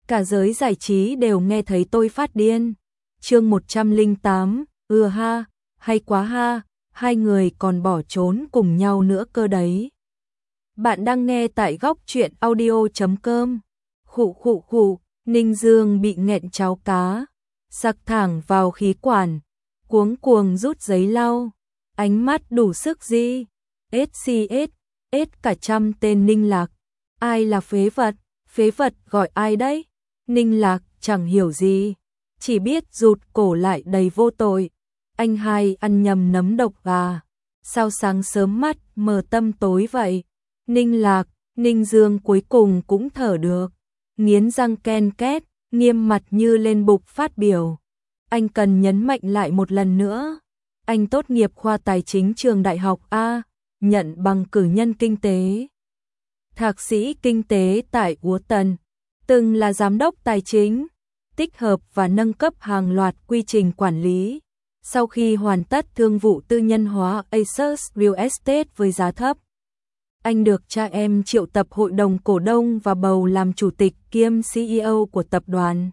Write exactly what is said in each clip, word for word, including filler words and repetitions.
cả giới giải trí đều nghe thấy tôi phát điên. Chương một trăm lẻ tám, ưa ha, hay quá ha, hai người còn bỏ trốn cùng nhau nữa cơ đấy. Bạn đang nghe tại góc truyện audio chấm com. Khụ khụ khụ, Ninh Dương bị nghẹn cháo cá, sặc thẳng vào khí quản, cuống cuồng rút giấy lau, ánh mắt đủ sức gì. ét xê ét, ét cả trăm tên Ninh Lạc. Ai là phế vật? Phế vật gọi ai đấy? Ninh Lạc chẳng hiểu gì, chỉ biết rụt cổ lại đầy vô tội. Anh hai ăn nhầm nấm độc à? Sao sáng sớm mắt mờ tâm tối vậy? Ninh Lạc, Ninh Dương cuối cùng cũng thở được, nghiến răng ken két, nghiêm mặt như lên bục phát biểu. Anh cần nhấn mạnh lại một lần nữa, anh tốt nghiệp khoa tài chính trường đại học A, nhận bằng cử nhân kinh tế, thạc sĩ kinh tế tại Ú Tần, từng là giám đốc tài chính, tích hợp và nâng cấp hàng loạt quy trình quản lý. Sau khi hoàn tất thương vụ tư nhân hóa Asus Real Estate với giá thấp, anh được cha em triệu tập hội đồng cổ đông và bầu làm chủ tịch kiêm xê e ô của tập đoàn.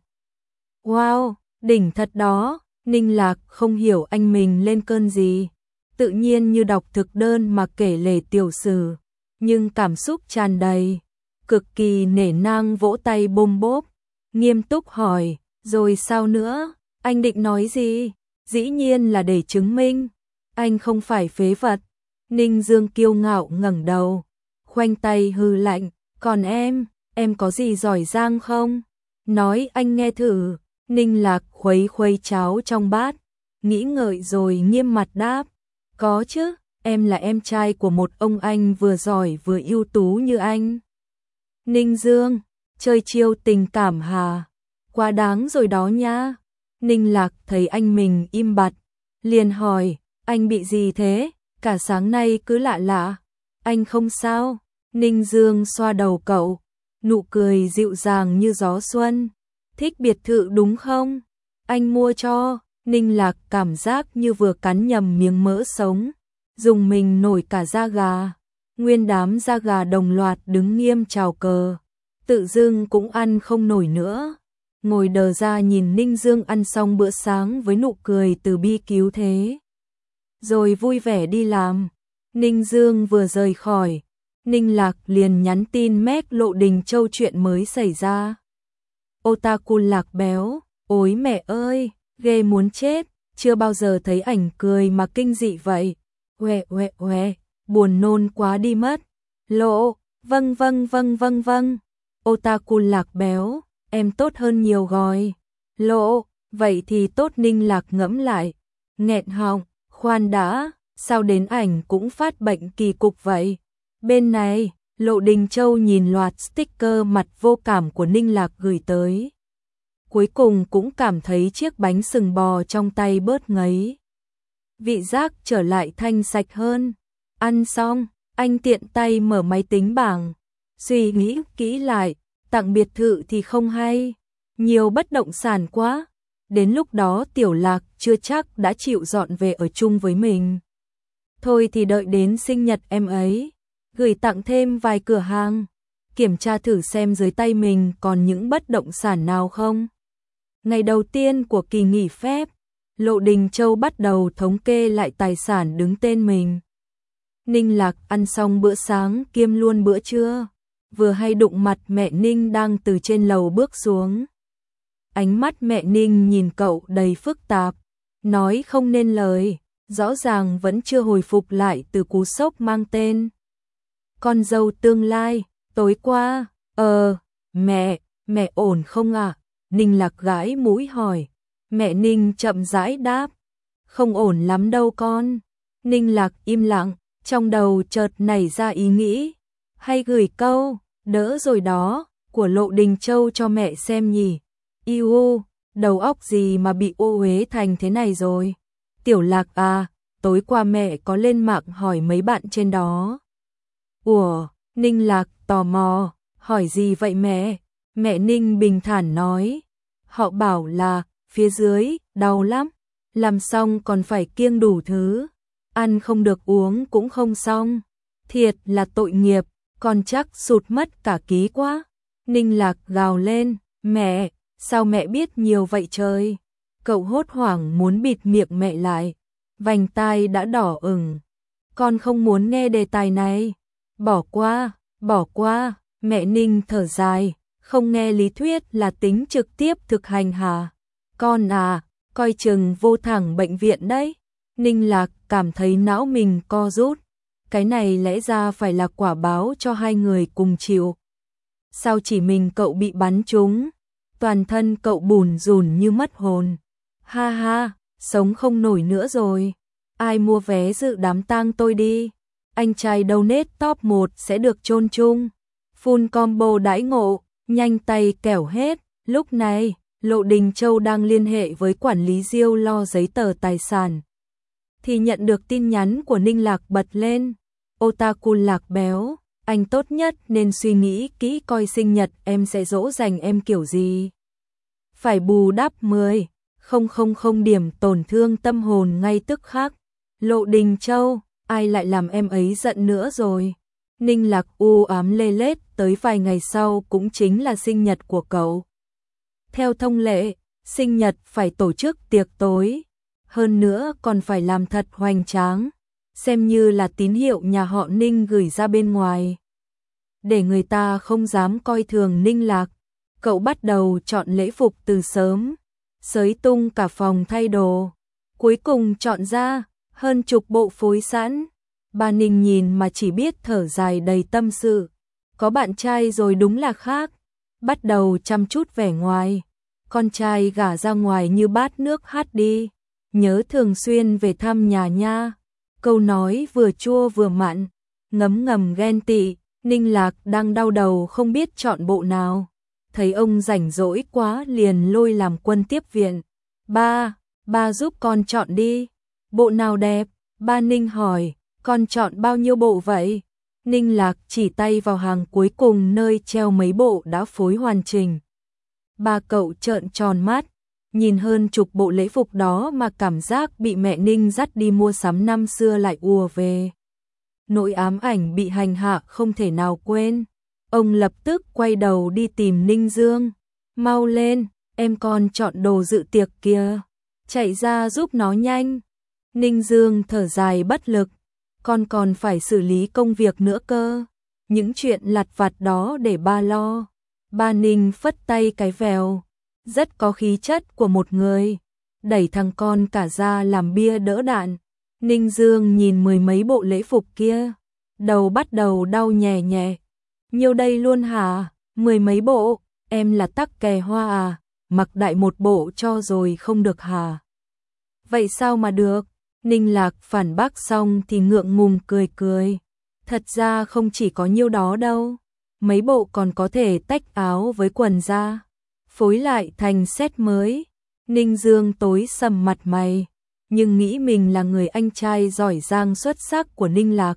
Wow, đỉnh thật đó. Ninh Lạc không hiểu anh mình lên cơn gì, tự nhiên như đọc thực đơn mà kể lể tiểu sử, nhưng cảm xúc tràn đầy, cực kỳ nể nang vỗ tay bôm bốp, nghiêm túc hỏi, rồi sao nữa, anh định nói gì? Dĩ nhiên là để chứng minh anh không phải phế vật. Ninh Dương kiêu ngạo ngẩng đầu, khoanh tay hư lạnh, còn em, em có gì giỏi giang không? Nói anh nghe thử. Ninh Lạc khuấy khuấy cháo trong bát, nghĩ ngợi rồi nghiêm mặt đáp, có chứ, em là em trai của một ông anh vừa giỏi vừa ưu tú như anh. Ninh Dương, chơi chiêu tình cảm hà, quá đáng rồi đó nha. Ninh Lạc thấy anh mình im bặt, liền hỏi, anh bị gì thế, cả sáng nay cứ lạ lạ. Anh không sao. Ninh Dương xoa đầu cậu, nụ cười dịu dàng như gió xuân. Thích biệt thự đúng không? Anh mua cho. Ninh Lạc cảm giác như vừa cắn nhầm miếng mỡ sống, dùng mình nổi cả da gà. Nguyên đám da gà đồng loạt đứng nghiêm chào cờ, tự dưng cũng ăn không nổi nữa. Ngồi đờ ra nhìn Ninh Dương ăn xong bữa sáng với nụ cười từ bi cứu thế, rồi vui vẻ đi làm. Ninh Dương vừa rời khỏi, Ninh Lạc liền nhắn tin mét Lộ Đình Châu chuyện mới xảy ra. Otaku Lạc béo, ôi mẹ ơi, ghê muốn chết, chưa bao giờ thấy ảnh cười mà kinh dị vậy. Uẹ uẹ uẹ, buồn nôn quá đi mất. Lộ, vâng vâng vâng vâng vâng. Otaku Lạc béo, em tốt hơn nhiều rồi. Lộ, vậy thì tốt. Ninh Lạc ngẫm lại, nghẹn họng, khoan đã, sao đến ảnh cũng phát bệnh kỳ cục vậy? Bên này, Lộ Đình Châu nhìn loạt sticker mặt vô cảm của Ninh Lạc gửi tới. Cuối cùng cũng cảm thấy chiếc bánh sừng bò trong tay bớt ngấy, vị giác trở lại thanh sạch hơn. Ăn xong, anh tiện tay mở máy tính bảng, suy nghĩ kỹ lại, tặng biệt thự thì không hay, nhiều bất động sản quá. Đến lúc đó Tiểu Lạc chưa chắc đã chịu dọn về ở chung với mình. Thôi thì đợi đến sinh nhật em ấy, gửi tặng thêm vài cửa hàng, kiểm tra thử xem dưới tay mình còn những bất động sản nào không. Ngày đầu tiên của kỳ nghỉ phép, Lộ Đình Châu bắt đầu thống kê lại tài sản đứng tên mình. Ninh Lạc ăn xong bữa sáng kiêm luôn bữa trưa, vừa hay đụng mặt mẹ Ninh đang từ trên lầu bước xuống. Ánh mắt mẹ Ninh nhìn cậu đầy phức tạp, nói không nên lời, rõ ràng vẫn chưa hồi phục lại từ cú sốc mang tên con dâu tương lai. Tối qua, ờ, mẹ, mẹ ổn không ạ? À? Ninh Lạc gãi mũi hỏi. Mẹ Ninh chậm rãi đáp, không ổn lắm đâu con. Ninh Lạc im lặng, trong đầu chợt nảy ra ý nghĩ, hay gửi câu, đỡ rồi đó, của Lộ Đình Châu cho mẹ xem nhỉ. Iu, đầu óc gì mà bị ô uế thành thế này rồi. Tiểu Lạc à, tối qua mẹ có lên mạng hỏi mấy bạn trên đó. Ủa, Ninh Lạc tò mò, hỏi gì vậy mẹ? Mẹ Ninh bình thản nói, họ bảo là phía dưới đau lắm, làm xong còn phải kiêng đủ thứ, ăn không được uống cũng không xong, thiệt là tội nghiệp, con chắc sụt mất cả ký quá. Ninh Lạc gào lên, Mẹ, sao mẹ biết nhiều vậy trời? Cậu hốt hoảng muốn bịt miệng mẹ lại, vành tai đã đỏ ửng. Con không muốn nghe đề tài này. Bỏ qua, bỏ qua, mẹ Ninh thở dài, không nghe lý thuyết là tính trực tiếp thực hành hả? Con à, coi chừng vô thẳng bệnh viện đấy. Ninh Lạc cảm thấy não mình co rút. Cái này lẽ ra phải là quả báo cho hai người cùng chịu. Sao chỉ mình cậu bị bắn trúng? Toàn thân cậu bùn rùn như mất hồn. Ha ha, sống không nổi nữa rồi. Ai mua vé dự đám tang tôi đi. Anh trai donate top một sẽ được chôn chung. Full combo đãi ngộ, nhanh tay kẻo hết. Lúc này, Lộ Đình Châu đang liên hệ với quản lý Diêu lo giấy tờ tài sản. Thì nhận được tin nhắn của Ninh Lạc bật lên. Otaku Lạc béo, anh tốt nhất nên suy nghĩ kỹ coi sinh nhật em sẽ dỗ dành em kiểu gì. Phải bù đắp mười không không không điểm tổn thương tâm hồn ngay tức khắc. Lộ Đình Châu, ai lại làm em ấy giận nữa rồi. Ninh Lạc u ám lê lết tới vài ngày sau cũng chính là sinh nhật của cậu. Theo thông lệ, sinh nhật phải tổ chức tiệc tối. Hơn nữa còn phải làm thật hoành tráng. Xem như là tín hiệu nhà họ Ninh gửi ra bên ngoài. Để người ta không dám coi thường Ninh Lạc, cậu bắt đầu chọn lễ phục từ sớm. Xới tung cả phòng thay đồ. Cuối cùng chọn ra hơn chục bộ phối sẵn. Bà Ninh nhìn mà chỉ biết thở dài đầy tâm sự. Có bạn trai rồi đúng là khác. Bắt đầu chăm chút vẻ ngoài. Con trai gả ra ngoài như bát nước hát đi. Nhớ thường xuyên về thăm nhà nha. Câu nói vừa chua vừa mặn. Ngấm ngầm ghen tị. Ninh Lạc đang đau đầu không biết chọn bộ nào. Thấy ông rảnh rỗi quá liền lôi làm quân tiếp viện. Ba, ba giúp con chọn đi. Bộ nào đẹp? Ba Ninh hỏi. Con chọn bao nhiêu bộ vậy? Ninh Lạc chỉ tay vào hàng cuối cùng nơi treo mấy bộ đã phối hoàn chỉnh. Ba cậu trợn tròn mắt, nhìn hơn chục bộ lễ phục đó mà cảm giác bị mẹ Ninh dắt đi mua sắm năm xưa lại ùa về. Nỗi ám ảnh bị hành hạ không thể nào quên. Ông lập tức quay đầu đi tìm Ninh Dương. Mau lên, em con chọn đồ dự tiệc kìa. Chạy ra giúp nó nhanh. Ninh Dương thở dài bất lực. Con còn phải xử lý công việc nữa cơ. Những chuyện lặt vặt đó để ba lo. Ba Ninh phất tay cái vèo. Rất có khí chất của một người. Đẩy thằng con cả ra làm bia đỡ đạn. Ninh Dương nhìn mười mấy bộ lễ phục kia. Đầu bắt đầu đau nhè nhẹ. Nhiêu đây luôn hả? Mười mấy bộ? Em là tắc kè hoa à? Mặc đại một bộ cho rồi không được hả? Vậy sao mà được? Ninh Lạc phản bác xong thì ngượng ngùng cười cười. Thật ra không chỉ có nhiêu đó đâu. Mấy bộ còn có thể tách áo với quần ra. Phối lại thành set mới. Ninh Dương tối sầm mặt mày. Nhưng nghĩ mình là người anh trai giỏi giang xuất sắc của Ninh Lạc.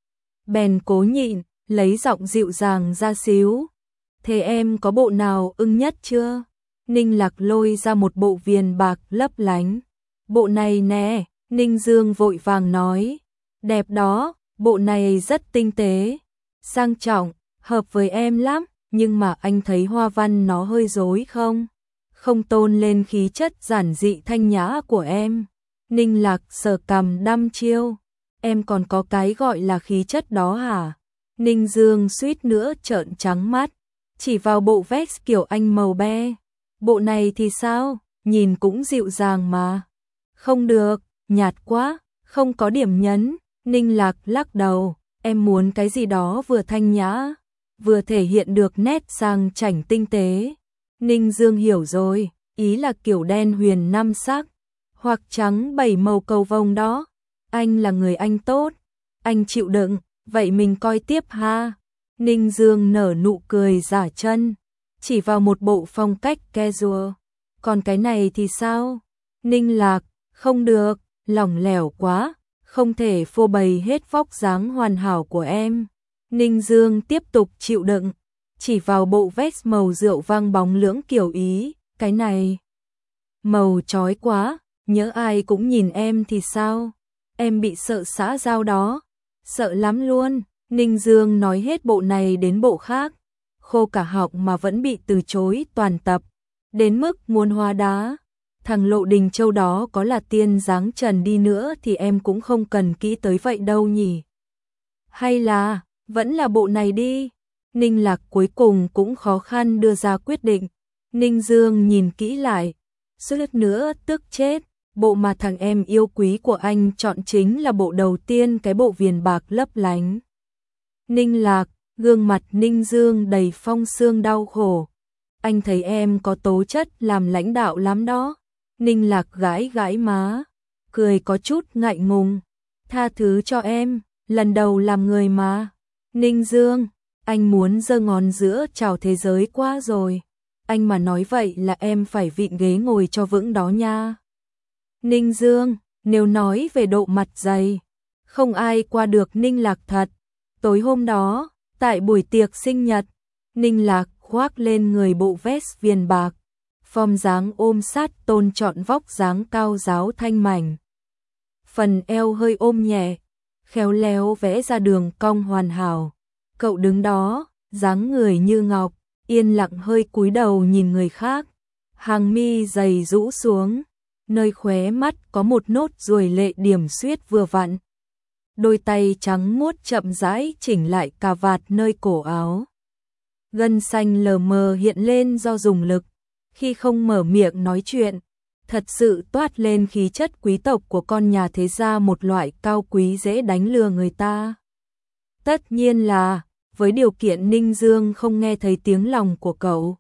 Bèn cố nhịn, lấy giọng dịu dàng ra xíu. Thế em có bộ nào ưng nhất chưa? Ninh Lạc lôi ra một bộ viền bạc lấp lánh. Bộ này nè, Ninh Dương vội vàng nói. Đẹp đó, bộ này rất tinh tế, sang trọng, hợp với em lắm, nhưng mà anh thấy hoa văn nó hơi rối không? Không tôn lên khí chất giản dị thanh nhã của em. Ninh Lạc sờ cằm đăm chiêu. Em còn có cái gọi là khí chất đó hả? Ninh Dương suýt nữa trợn trắng mắt, chỉ vào bộ vest kiểu anh màu be. Bộ này thì sao? Nhìn cũng dịu dàng mà. Không được, nhạt quá, không có điểm nhấn. Ninh Lạc lắc đầu, em muốn cái gì đó vừa thanh nhã, vừa thể hiện được nét sang chảnh tinh tế. Ninh Dương hiểu rồi, ý là kiểu đen huyền năm sắc, hoặc trắng bảy màu cầu vồng đó. Anh là người anh tốt, anh chịu đựng, vậy mình coi tiếp ha. Ninh Dương nở nụ cười giả chân, chỉ vào một bộ phong cách casual. Còn cái này thì sao? Ninh Lạc, không được, lỏng lẻo quá, không thể phô bày hết vóc dáng hoàn hảo của em. Ninh Dương tiếp tục chịu đựng, chỉ vào bộ vest màu rượu vang bóng lưỡng kiểu Ý. Cái này màu chói quá, nhớ ai cũng nhìn em thì sao? Em bị sợ xã giao đó. Sợ lắm luôn. Ninh Dương nói hết bộ này đến bộ khác. khô cả họng mà vẫn bị từ chối toàn tập, đến mức muốn hóa đá. Thằng Lộ Đình Châu đó có là tiên dáng trần đi nữa thì em cũng không cần kỹ tới vậy đâu nhỉ. Hay là, vẫn là bộ này đi. Ninh Lạc cuối cùng cũng khó khăn đưa ra quyết định. Ninh Dương nhìn kỹ lại, suýt nữa tức chết. Bộ mà thằng em yêu quý của anh chọn chính là bộ đầu tiên, cái bộ viền bạc lấp lánh. Ninh Lạc, gương mặt Ninh Dương đầy phong sương đau khổ. Anh thấy em có tố chất làm lãnh đạo lắm đó. Ninh Lạc gãi gãi má, cười có chút ngại ngùng. Tha thứ cho em, lần đầu làm người mà. Ninh Dương, anh muốn giơ ngón giữa chào thế giới quá rồi. Anh mà nói vậy là em phải vịn ghế ngồi cho vững đó nha. Ninh Dương, nếu nói về độ mặt dày, không ai qua được Ninh Lạc thật. Tối hôm đó, tại buổi tiệc sinh nhật, Ninh Lạc khoác lên người bộ vest viền bạc, form dáng ôm sát tôn trọn vóc dáng cao giáo thanh mảnh. Phần eo hơi ôm nhẹ, khéo léo vẽ ra đường cong hoàn hảo. Cậu đứng đó, dáng người như ngọc, yên lặng hơi cúi đầu nhìn người khác. Hàng mi dày rũ xuống, nơi khóe mắt có một nốt ruồi lệ điểm xuyết vừa vặn. Đôi tay trắng muốt chậm rãi chỉnh lại cà vạt nơi cổ áo. Gân xanh lờ mờ hiện lên do dùng lực. Khi không mở miệng nói chuyện, thật sự toát lên khí chất quý tộc của con nhà thế gia, một loại cao quý dễ đánh lừa người ta. Tất nhiên là, với điều kiện Ninh Dương không nghe thấy tiếng lòng của cậu.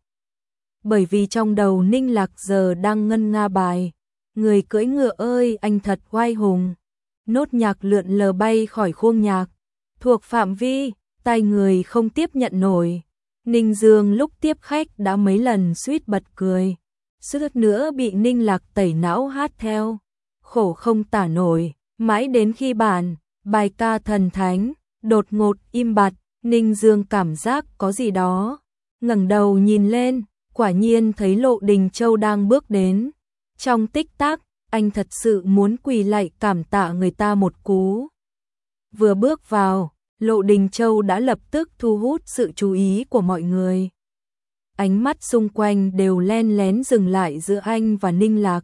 Bởi vì trong đầu Ninh Lạc giờ đang ngân nga bài Người cưỡi ngựa ơi anh thật oai hùng. Nốt nhạc lượn lờ bay khỏi khuôn nhạc, thuộc phạm vi, tai người không tiếp nhận nổi. Ninh Dương lúc tiếp khách đã mấy lần suýt bật cười, suýt nữa bị Ninh Lạc tẩy não hát theo. Khổ không tả nổi, mãi đến khi bản, bài ca thần thánh, đột ngột im bặt, Ninh Dương cảm giác có gì đó. Ngẩng đầu nhìn lên, quả nhiên thấy Lộ Đình Châu đang bước đến. Trong tích tắc, anh thật sự muốn quỳ lạy cảm tạ người ta một cú. Vừa bước vào, Lộ Đình Châu đã lập tức thu hút sự chú ý của mọi người. Ánh mắt xung quanh đều len lén dừng lại giữa anh và Ninh Lạc.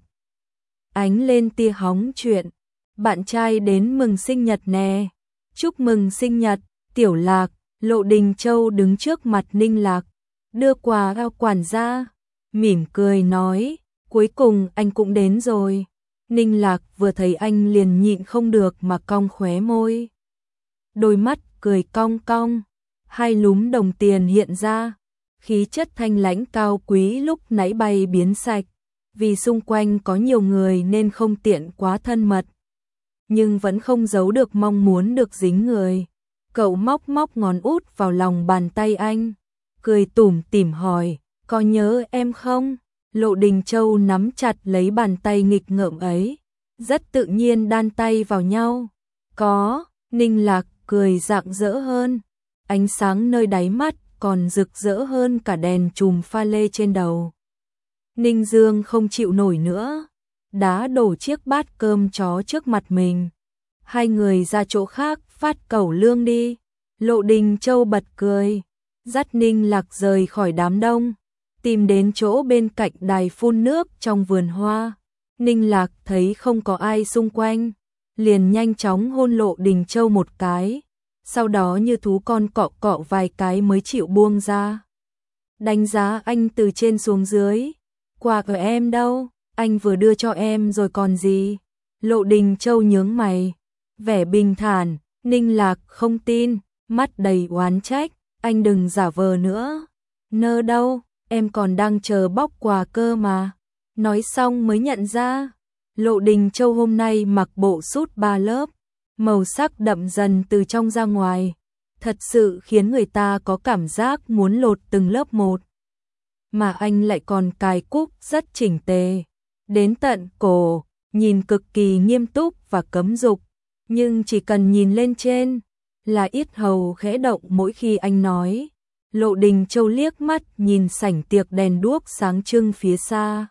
Ánh lên tia hóng chuyện. Bạn trai đến mừng sinh nhật nè. Chúc mừng sinh nhật, Tiểu Lạc. Lộ Đình Châu đứng trước mặt Ninh Lạc, đưa quà ao quản gia, mỉm cười nói, cuối cùng anh cũng đến rồi. Ninh Lạc vừa thấy anh liền nhịn không được mà cong khóe môi. Đôi mắt cười cong cong, hai lúm đồng tiền hiện ra, khí chất thanh lãnh cao quý lúc nãy bay biến sạch, vì xung quanh có nhiều người nên không tiện quá thân mật, nhưng vẫn không giấu được mong muốn được dính người. Cậu móc móc ngón út vào lòng bàn tay anh, cười tủm tỉm hỏi, có nhớ em không? Lộ Đình Châu nắm chặt lấy bàn tay nghịch ngợm ấy, rất tự nhiên đan tay vào nhau. Có, Ninh Lạc cười rạng rỡ hơn, ánh sáng nơi đáy mắt còn rực rỡ hơn cả đèn chùm pha lê trên đầu. Ninh Dương không chịu nổi nữa, đá đổ chiếc bát cơm chó trước mặt mình. Hai người ra chỗ khác phát cẩu lương đi. Lộ Đình Châu bật cười, dắt Ninh Lạc rời khỏi đám đông, tìm đến chỗ bên cạnh đài phun nước trong vườn hoa. Ninh Lạc thấy không có ai xung quanh, liền nhanh chóng hôn Lộ Đình Châu một cái, sau đó như thú con cọ cọ vài cái mới chịu buông ra. Đánh giá anh từ trên xuống dưới, quà của em đâu, anh vừa đưa cho em rồi còn gì. Lộ Đình Châu nhướng mày, vẻ bình thản. Ninh Lạc không tin, mắt đầy oán trách, anh đừng giả vờ nữa. Nơ đâu, em còn đang chờ bóc quà cơ mà. Nói xong mới nhận ra, Lộ Đình Châu hôm nay mặc bộ sút ba lớp, màu sắc đậm dần từ trong ra ngoài, thật sự khiến người ta có cảm giác muốn lột từng lớp một. Mà anh lại còn cài cúc rất chỉnh tề, đến tận cổ, nhìn cực kỳ nghiêm túc và cấm dục. Nhưng chỉ cần nhìn lên trên là yết hầu khẽ động mỗi khi anh nói. Lộ Đình Châu liếc mắt nhìn sảnh tiệc đèn đuốc sáng trưng phía xa,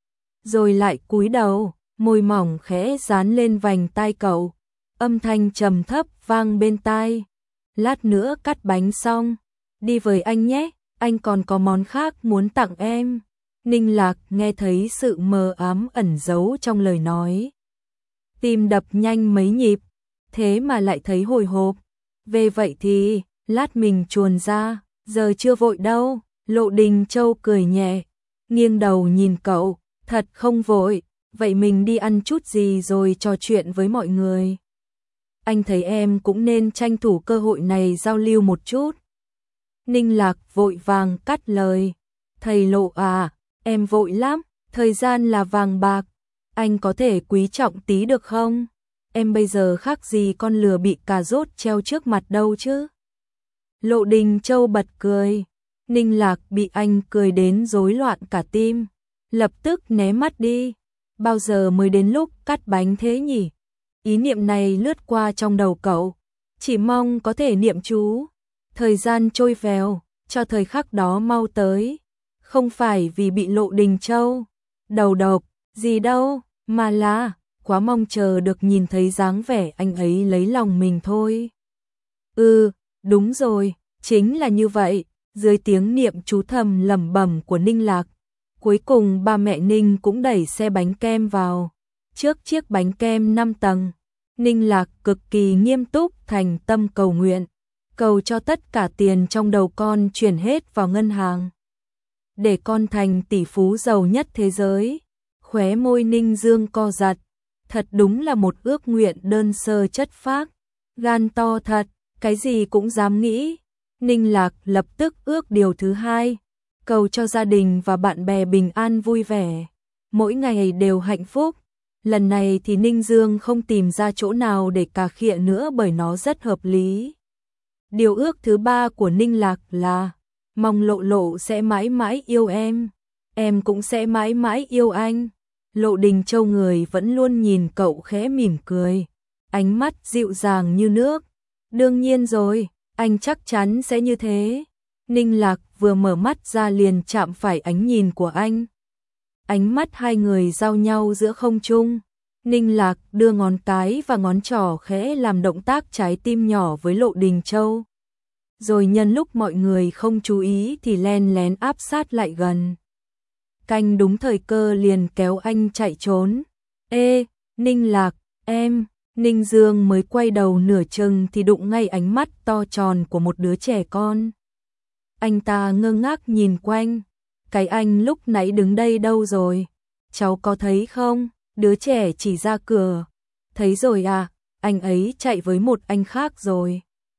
rồi lại cúi đầu, môi mỏng khẽ dán lên vành tai cậu, âm thanh trầm thấp vang bên tai. Lát nữa cắt bánh xong, đi với anh nhé, anh còn có món khác muốn tặng em. Ninh Lạc nghe thấy sự mờ ám ẩn giấu trong lời nói. Tim đập nhanh mấy nhịp, thế mà lại thấy hồi hộp. Về vậy thì, lát mình chuồn ra, giờ chưa vội đâu. Lộ Đình Châu cười nhẹ, nghiêng đầu nhìn cậu, thật không vội, vậy mình đi ăn chút gì rồi trò chuyện với mọi người. Anh thấy em cũng nên tranh thủ cơ hội này giao lưu một chút. Ninh Lạc vội vàng cắt lời, thầy Lộ à, em vội lắm, thời gian là vàng bạc, anh có thể quý trọng tí được không? Em bây giờ khác gì con lừa bị cà rốt treo trước mặt đâu chứ. Lộ Đình Châu bật cười, Ninh Lạc bị anh cười đến rối loạn cả tim, lập tức né mắt đi. Bao giờ mới đến lúc cắt bánh thế nhỉ? Ý niệm này lướt qua trong đầu cậu, chỉ mong có thể niệm chú. Thời gian trôi vèo, cho thời khắc đó mau tới. Không phải vì bị Lộ Đình Châu đầu độc gì đâu, mà là quá mong chờ được nhìn thấy dáng vẻ anh ấy lấy lòng mình thôi. Ừ, đúng rồi, chính là như vậy. Dưới tiếng niệm chú thầm lẩm bẩm của Ninh Lạc, cuối cùng ba mẹ Ninh cũng đẩy xe bánh kem vào. Trước chiếc bánh kem năm tầng, Ninh Lạc cực kỳ nghiêm túc thành tâm cầu nguyện, cầu cho tất cả tiền trong đầu con chuyển hết vào ngân hàng, để con thành tỷ phú giàu nhất thế giới. Khóe môi Ninh Dương co giật, thật đúng là một ước nguyện đơn sơ chất phác, gan to thật, cái gì cũng dám nghĩ. Ninh Lạc lập tức ước điều thứ hai, cầu cho gia đình và bạn bè bình an vui vẻ, mỗi ngày đều hạnh phúc. Lần này thì Ninh Dương không tìm ra chỗ nào để cà khịa nữa bởi nó rất hợp lý. Điều ước thứ ba của Ninh Lạc là mong Lộ Lộ sẽ mãi mãi yêu em, em cũng sẽ mãi mãi yêu anh. Lộ Đình Châu người vẫn luôn nhìn cậu khẽ mỉm cười, ánh mắt dịu dàng như nước. Đương nhiên rồi, anh chắc chắn sẽ như thế. Ninh Lạc vừa mở mắt ra liền chạm phải ánh nhìn của anh. Ánh mắt hai người giao nhau giữa không trung. Ninh Lạc đưa ngón cái và ngón trỏ khẽ làm động tác trái tim nhỏ với Lộ Đình Châu. Rồi nhân lúc mọi người không chú ý thì len lén áp sát lại gần. Canh đúng thời cơ liền kéo anh chạy trốn. Ê, Ninh Lạc, em. Ninh Dương mới quay đầu nửa chừng thì đụng ngay ánh mắt to tròn của một đứa trẻ con. Anh ta ngơ ngác nhìn quanh. Cái anh lúc nãy đứng đây đâu rồi? Cháu có thấy không? Đứa trẻ chỉ ra cửa. Thấy rồi à, anh ấy chạy với một anh khác rồi.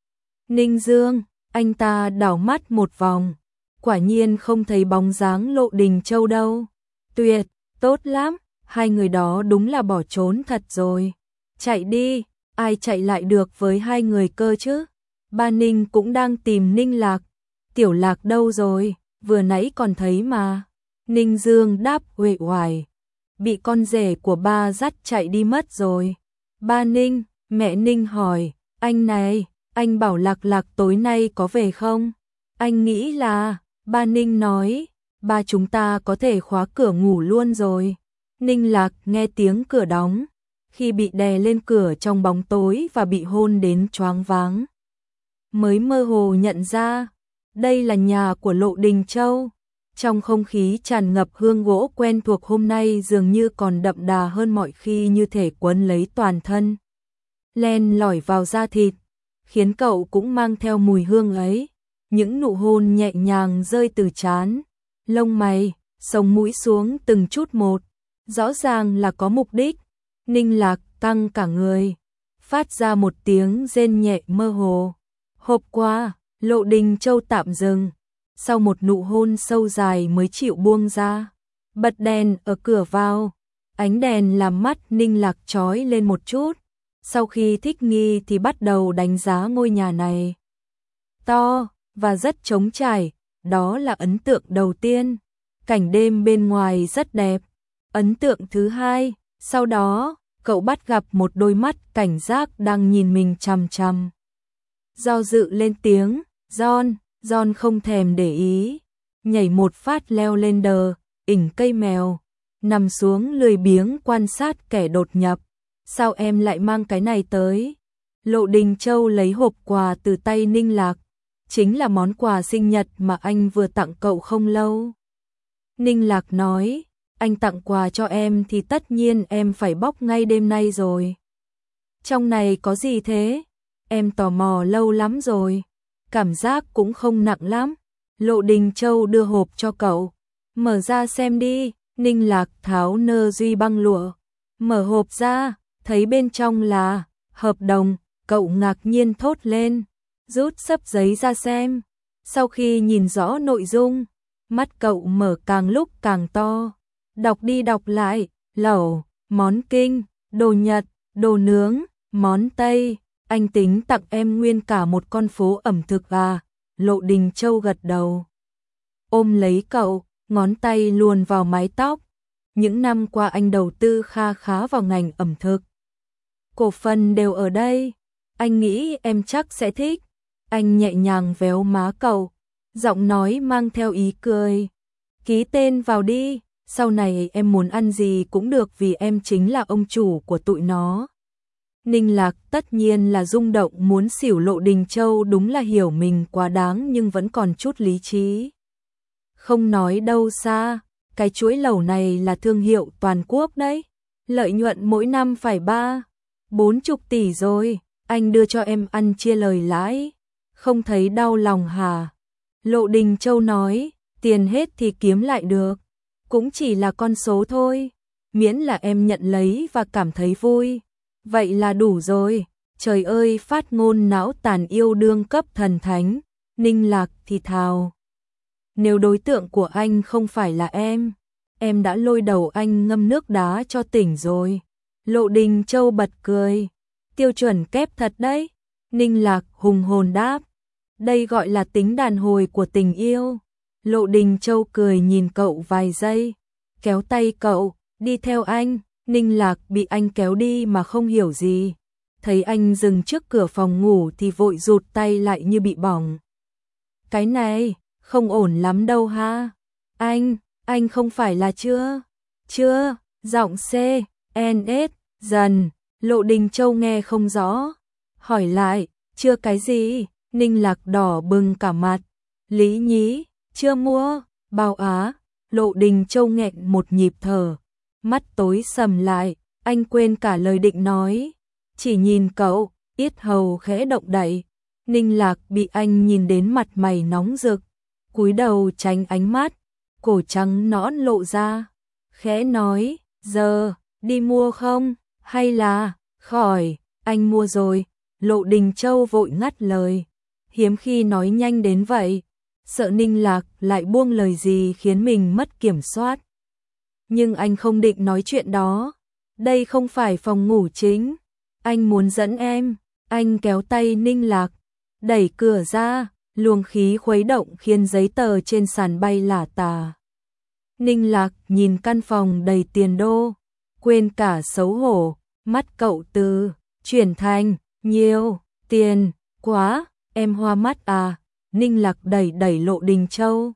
Ninh Dương, anh ta đảo mắt một vòng. Quả nhiên không thấy bóng dáng Lộ Đình Châu đâu. Tuyệt, tốt lắm, hai người đó đúng là bỏ trốn thật rồi. Chạy đi, ai chạy lại được với hai người cơ chứ? Ba Ninh cũng đang tìm Ninh Lạc. Tiểu Lạc đâu rồi? Vừa nãy còn thấy mà. Ninh Dương đáp uể oải. Bị con rể của ba dắt chạy đi mất rồi. Ba Ninh, mẹ Ninh hỏi, anh này, anh bảo Lạc Lạc tối nay có về không? Anh nghĩ là, ba Ninh nói, ba chúng ta có thể khóa cửa ngủ luôn rồi. Ninh Lạc nghe tiếng cửa đóng, khi bị đè lên cửa trong bóng tối và bị hôn đến choáng váng, mới mơ hồ nhận ra, đây là nhà của Lộ Đình Châu. Trong không khí tràn ngập hương gỗ quen thuộc hôm nay dường như còn đậm đà hơn mọi khi, như thể quấn lấy toàn thân, len lỏi vào da thịt, khiến cậu cũng mang theo mùi hương ấy. Những nụ hôn nhẹ nhàng rơi từ trán, lông mày, sống mũi xuống từng chút một, rõ ràng là có mục đích. Ninh Lạc căng cả người, phát ra một tiếng rên nhẹ mơ hồ. Hộp qua, Lộ Đình Châu tạm dừng, sau một nụ hôn sâu dài mới chịu buông ra. Bật đèn ở cửa vào, ánh đèn làm mắt Ninh Lạc chói lên một chút. Sau khi thích nghi thì bắt đầu đánh giá ngôi nhà này. To và rất trống trải, đó là ấn tượng đầu tiên. Cảnh đêm bên ngoài rất đẹp. Ấn tượng thứ hai, sau đó, cậu bắt gặp một đôi mắt cảnh giác đang nhìn mình chằm chằm. Do dự lên tiếng, John, John không thèm để ý, nhảy một phát leo lên đờ, ỉnh cây mèo, nằm xuống lười biếng quan sát kẻ đột nhập. Sao em lại mang cái này tới? Lộ Đình Châu lấy hộp quà từ tay Ninh Lạc, chính là món quà sinh nhật mà anh vừa tặng cậu không lâu. Ninh Lạc nói, anh tặng quà cho em thì tất nhiên em phải bóc ngay đêm nay rồi. Trong này có gì thế? Em tò mò lâu lắm rồi. Cảm giác cũng không nặng lắm. Lộ Đình Châu đưa hộp cho cậu. Mở ra xem đi. Ninh Lạc tháo nơ duy băng lụa. Mở hộp ra, thấy bên trong là hợp đồng, cậu ngạc nhiên thốt lên. Rút xấp giấy ra xem. Sau khi nhìn rõ nội dung, mắt cậu mở càng lúc càng to. Đọc đi đọc lại, lẩu, món Kinh, đồ Nhật, đồ nướng, món Tây. Anh tính tặng em nguyên cả một con phố ẩm thực à? Lộ Đình Châu gật đầu. Ôm lấy cậu, ngón tay luồn vào mái tóc. Những năm qua anh đầu tư kha khá vào ngành ẩm thực. Cổ phần đều ở đây. Anh nghĩ em chắc sẽ thích. Anh nhẹ nhàng véo má cậu, giọng nói mang theo ý cười. Ký tên vào đi, sau này em muốn ăn gì cũng được vì em chính là ông chủ của tụi nó. Ninh Lạc tất nhiên là rung động muốn xỉu. Lộ Đình Châu đúng là hiểu mình quá đáng nhưng vẫn còn chút lý trí. Không nói đâu xa, cái chuỗi lẩu này là thương hiệu toàn quốc đấy. Lợi nhuận mỗi năm phải ba, bốn chục tỷ rồi, anh đưa cho em ăn chia lời lãi. Không thấy đau lòng hả? Lộ Đình Châu nói, tiền hết thì kiếm lại được. Cũng chỉ là con số thôi, miễn là em nhận lấy và cảm thấy vui. Vậy là đủ rồi. Trời ơi, phát ngôn não tàn yêu đương cấp thần thánh. Ninh Lạc thì thào. Nếu đối tượng của anh không phải là em, em đã lôi đầu anh ngâm nước đá cho tỉnh rồi. Lộ Đình Châu bật cười. Tiêu chuẩn kép thật đấy. Ninh Lạc hùng hồn đáp. Đây gọi là tính đàn hồi của tình yêu. Lộ Đình Châu cười nhìn cậu vài giây, kéo tay cậu, đi theo anh. Ninh Lạc bị anh kéo đi mà không hiểu gì. Thấy anh dừng trước cửa phòng ngủ thì vội rụt tay lại như bị bỏng. Cái này, không ổn lắm đâu ha. Anh, anh không phải là chưa? Chưa, giọng C, N, S, dần. Lộ Đình Châu nghe không rõ. Hỏi lại, chưa cái gì? Ninh Lạc đỏ bừng cả mặt. Lý nhí, chưa mua, bao á. Lộ Đình Châu nghẹn một nhịp thở. Mắt tối sầm lại, anh quên cả lời định nói. Chỉ nhìn cậu, yết hầu khẽ động đậy. Ninh Lạc bị anh nhìn đến mặt mày nóng rực. Cúi đầu tránh ánh mắt, cổ trắng nõn lộ ra. Khẽ nói, giờ, đi mua không? Hay là, khỏi, anh mua rồi. Lộ Đình Châu vội ngắt lời. Hiếm khi nói nhanh đến vậy. Sợ Ninh Lạc lại buông lời gì khiến mình mất kiểm soát. Nhưng anh không định nói chuyện đó. Đây không phải phòng ngủ chính. Anh muốn dẫn em. Anh kéo tay Ninh Lạc, đẩy cửa ra, luồng khí khuấy động khiến giấy tờ trên sàn bay lả tả. Ninh Lạc nhìn căn phòng đầy tiền đô, quên cả xấu hổ, mắt cậu từ chuyển thành nhiều tiền quá, em hoa mắt à? Ninh Lạc đẩy đẩy Lộ Đình Châu.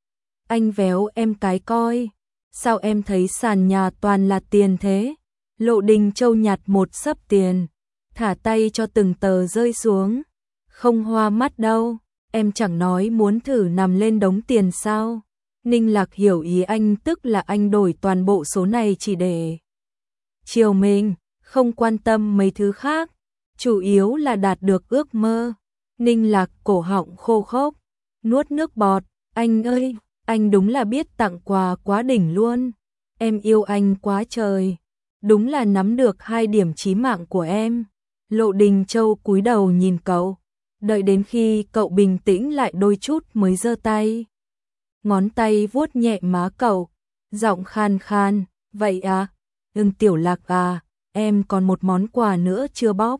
Anh véo em cái coi. Sao em thấy sàn nhà toàn là tiền thế? Lộ Đình Châu nhặt một xấp tiền, thả tay cho từng tờ rơi xuống. Không hoa mắt đâu, em chẳng nói muốn thử nằm lên đống tiền sao? Ninh Lạc hiểu ý anh, tức là anh đổi toàn bộ số này chỉ để chiều mình, không quan tâm mấy thứ khác, chủ yếu là đạt được ước mơ. Ninh Lạc cổ họng khô khốc, nuốt nước bọt. Anh ơi, anh đúng là biết tặng quà quá đỉnh luôn. Em yêu anh quá trời. Đúng là nắm được hai điểm chí mạng của em. Lộ Đình Châu cúi đầu nhìn cậu, đợi đến khi cậu bình tĩnh lại đôi chút mới giơ tay. Ngón tay vuốt nhẹ má cậu, giọng khan khan, vậy à? Ưng Tiểu Lạc à, em còn một món quà nữa chưa bóc.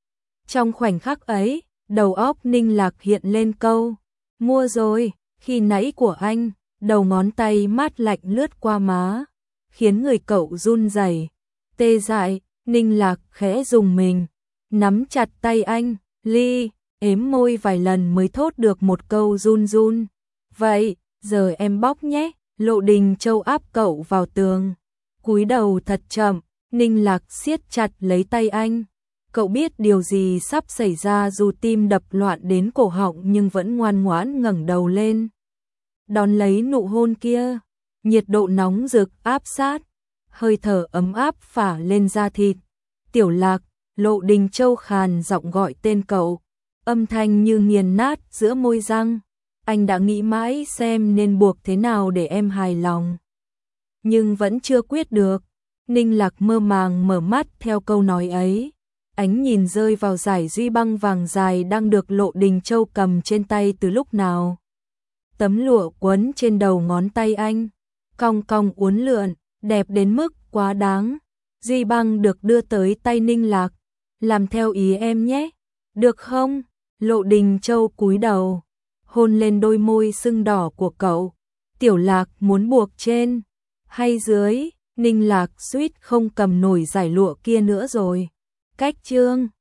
Trong khoảnh khắc ấy, đầu óc Ninh Lạc hiện lên câu, mua rồi, khi nãy của anh, đầu ngón tay mát lạnh lướt qua má, khiến người cậu run rẩy, tê dại. Ninh Lạc khẽ rùng mình, nắm chặt tay anh, Ly, ếm môi vài lần mới thốt được một câu run run. Vậy, giờ em bóc nhé. Lộ Đình Châu áp cậu vào tường, cúi đầu thật chậm. Ninh Lạc siết chặt lấy tay anh, Cậu biết điều gì sắp xảy ra dù tim đập loạn đến cổ họng nhưng vẫn ngoan ngoãn ngẩng đầu lên. Đón lấy nụ hôn kia, nhiệt độ nóng rực áp sát, hơi thở ấm áp phả lên da thịt. Tiểu Lạc, Lộ Đình Châu khàn giọng gọi tên cậu, âm thanh như nghiền nát giữa môi răng. Anh đã nghĩ mãi xem nên buộc thế nào để em hài lòng, nhưng vẫn chưa quyết được. Ninh Lạc mơ màng mở mắt theo câu nói ấy, ánh nhìn rơi vào dải duy băng vàng dài đang được Lộ Đình Châu cầm trên tay từ lúc nào. Tấm lụa quấn trên đầu ngón tay anh, cong cong uốn lượn, đẹp đến mức quá đáng. Duy băng được đưa tới tay Ninh Lạc, làm theo ý em nhé, được không? Lộ Đình Châu cúi đầu, hôn lên đôi môi sưng đỏ của cậu. Tiểu Lạc muốn buộc trên hay dưới? Ninh Lạc suýt không cầm nổi giải lụa kia nữa rồi. Cách chương